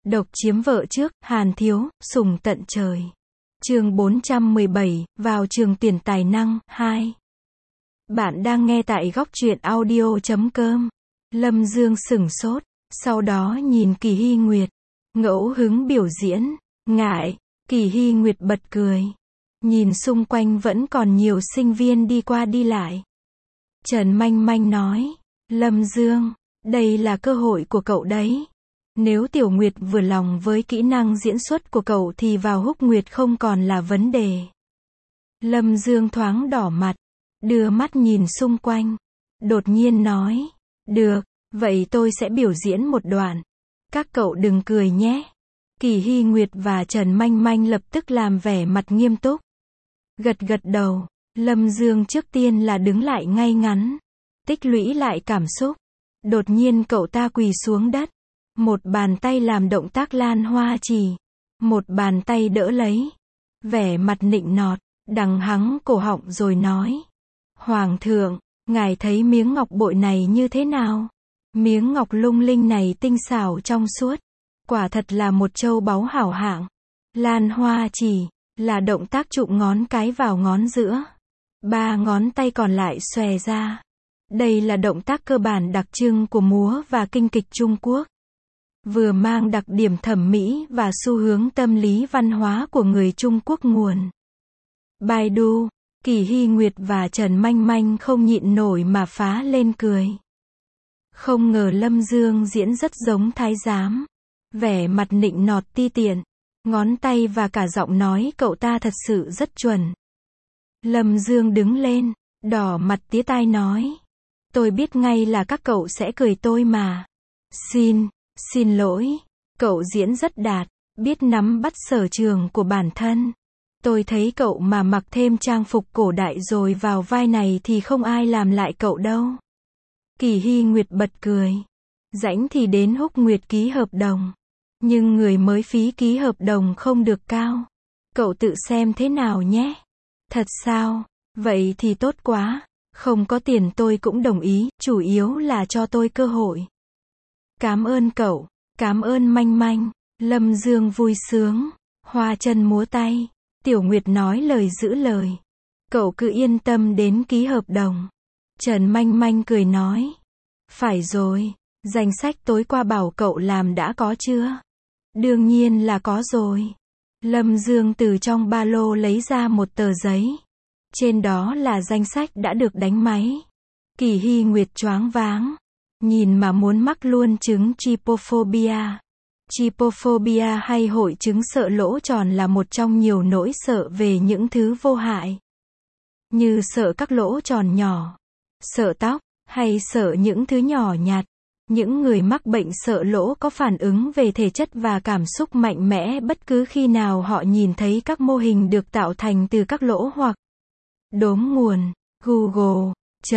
Độc chiếm vợ trước, Hàn Thiếu, sủng tận trời. Chương 417, vào trường tuyển tài năng, 2. Bạn đang nghe tại góc truyện audio.com. Lâm Dương sửng sốt, sau đó nhìn Kỳ Hy Nguyệt. Ngẫu hứng biểu diễn, ngại, Kỳ Hy Nguyệt bật cười. Nhìn xung quanh vẫn còn nhiều sinh viên đi qua đi lại. Trần Manh Manh nói, Lâm Dương, đây là cơ hội của cậu đấy. Nếu Tiểu Nguyệt vừa lòng với kỹ năng diễn xuất của cậu thì vào Húc Nguyệt không còn là vấn đề. Lâm Dương thoáng đỏ mặt, đưa mắt nhìn xung quanh. Đột nhiên nói, được, vậy tôi sẽ biểu diễn một đoạn. Các cậu đừng cười nhé. Kỳ Hy Nguyệt và Trần Manh Manh lập tức làm vẻ mặt nghiêm túc. Gật gật đầu, Lâm Dương trước tiên là đứng lại ngay ngắn. Tích lũy lại cảm xúc. Đột nhiên cậu ta quỳ xuống đất. Một bàn tay làm động tác lan hoa chỉ. Một bàn tay đỡ lấy. Vẻ mặt nịnh nọt, đằng hắng cổ họng rồi nói. Hoàng thượng, ngài thấy miếng ngọc bội này như thế nào? Miếng ngọc lung linh này tinh xảo trong suốt. Quả thật là một châu báu hảo hạng. Lan hoa chỉ, là động tác chụm ngón cái vào ngón giữa. 3 ngón tay còn lại xòe ra. Đây là động tác cơ bản đặc trưng của múa và kinh kịch Trung Quốc. Vừa mang đặc điểm thẩm mỹ và xu hướng tâm lý văn hóa của người Trung Quốc nguồn. Baidu, Kỳ Hy Nguyệt và Trần Manh Manh không nhịn nổi mà phá lên cười. Không ngờ Lâm Dương diễn rất giống thái giám. Vẻ mặt nịnh nọt ti tiện. Ngón tay và cả giọng nói cậu ta thật sự rất chuẩn. Lâm Dương đứng lên, đỏ mặt tía tai nói. Tôi biết ngay là các cậu sẽ cười tôi mà. Xin lỗi. Cậu diễn rất đạt, biết nắm bắt sở trường của bản thân. Tôi thấy cậu mà mặc thêm trang phục cổ đại rồi vào vai này thì không ai làm lại cậu đâu. Kỳ Hy Nguyệt bật cười. Rảnh thì đến Húc Nguyệt ký hợp đồng. Nhưng người mới phí ký hợp đồng không được cao. Cậu tự xem thế nào nhé. Thật sao? Vậy thì tốt quá. Không có tiền tôi cũng đồng ý, chủ yếu là cho tôi cơ hội. Cảm ơn cậu, cảm ơn Manh Manh. Lâm Dương vui sướng, hoa chân múa tay. Tiểu Nguyệt nói lời giữ lời. Cậu cứ yên tâm đến ký hợp đồng. Trần Manh Manh cười nói. Phải rồi, danh sách tối qua bảo cậu làm đã có chưa? Đương nhiên là có rồi. Lâm Dương từ trong ba lô lấy ra một tờ giấy. Trên đó là danh sách đã được đánh máy. Kỳ Hy Nguyệt choáng váng. Nhìn mà muốn mắc luôn chứng trypophobia. Trypophobia hay hội chứng sợ lỗ tròn là một trong nhiều nỗi sợ về những thứ vô hại. Như sợ các lỗ tròn nhỏ, sợ tóc, hay sợ những thứ nhỏ nhặt. Những người mắc bệnh sợ lỗ có phản ứng về thể chất và cảm xúc mạnh mẽ bất cứ khi nào họ nhìn thấy các mô hình được tạo thành từ các lỗ hoặc đốm nguồn. Google.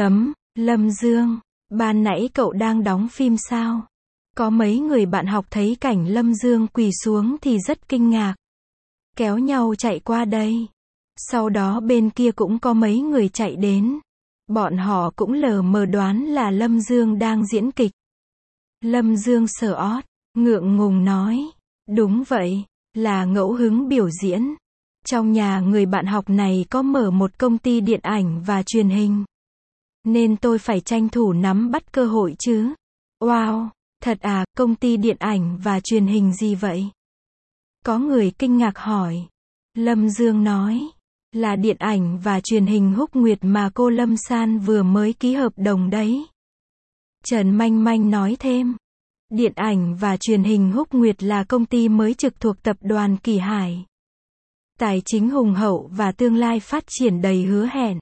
Lâm Dương, ban nãy cậu đang đóng phim sao? Có mấy người bạn học thấy cảnh Lâm Dương quỳ xuống thì rất kinh ngạc. Kéo nhau chạy qua đây. Sau đó bên kia cũng có mấy người chạy đến. Bọn họ cũng lờ mờ đoán là Lâm Dương đang diễn kịch. Lâm Dương sờ ót, ngượng ngùng nói. Đúng vậy, là ngẫu hứng biểu diễn. Trong nhà người bạn học này có mở một công ty điện ảnh và truyền hình. Nên tôi phải tranh thủ nắm bắt cơ hội chứ. Wow, thật à, công ty điện ảnh và truyền hình gì vậy? Có người kinh ngạc hỏi. Lâm Dương nói. Là điện ảnh và truyền hình Húc Nguyệt mà cô Lâm San vừa mới ký hợp đồng đấy. Trần Manh Manh nói thêm. Điện ảnh và truyền hình Húc Nguyệt là công ty mới trực thuộc tập đoàn Kỳ Hải. Tài chính hùng hậu và tương lai phát triển đầy hứa hẹn.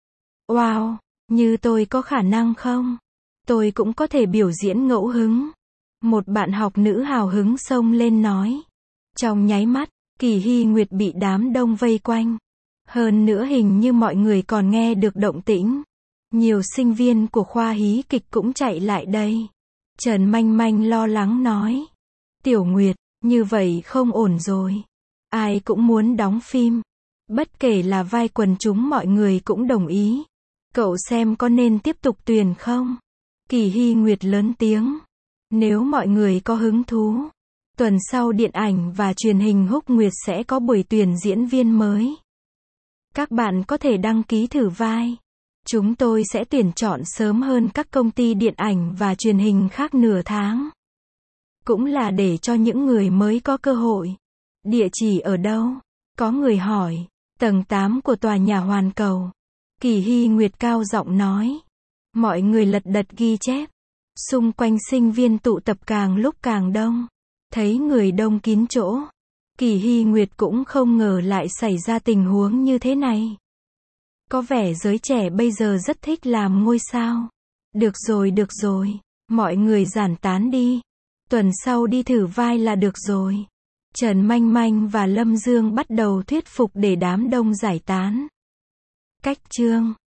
Wow, như tôi có khả năng không? Tôi cũng có thể biểu diễn ngẫu hứng. Một bạn học nữ hào hứng xông lên nói. Trong nháy mắt, Kỳ Hy Nguyệt bị đám đông vây quanh. Hơn nữa hình như mọi người còn nghe được động tĩnh. Nhiều sinh viên của khoa hí kịch cũng chạy lại đây. Trần Manh Manh lo lắng nói. Tiểu Nguyệt, như vậy không ổn rồi. Ai cũng muốn đóng phim. Bất kể là vai quần chúng mọi người cũng đồng ý. Cậu xem có nên tiếp tục tuyển không? Kỳ Hy Nguyệt lớn tiếng. Nếu mọi người có hứng thú, Tuần sau điện ảnh và truyền hình Húc Nguyệt sẽ có buổi tuyển diễn viên mới. Các bạn có thể đăng ký thử vai. Chúng tôi sẽ tuyển chọn sớm hơn các công ty điện ảnh và truyền hình khác nửa tháng. Cũng là để cho những người mới có cơ hội. Địa chỉ ở đâu? Có người hỏi. Tầng 8 của tòa nhà Hoàn Cầu. Kỳ Hy Nguyệt cao giọng nói. Mọi người lật đật ghi chép. Xung quanh sinh viên tụ tập càng lúc càng đông. Thấy người đông kín chỗ. Kỳ Hy Nguyệt cũng không ngờ lại xảy ra tình huống như thế này. Có vẻ giới trẻ bây giờ rất thích làm ngôi sao. Được rồi. Mọi người giải tán đi. Tuần sau đi thử vai là được rồi. Trần Manh Manh và Lâm Dương bắt đầu thuyết phục để đám đông giải tán. Cách chương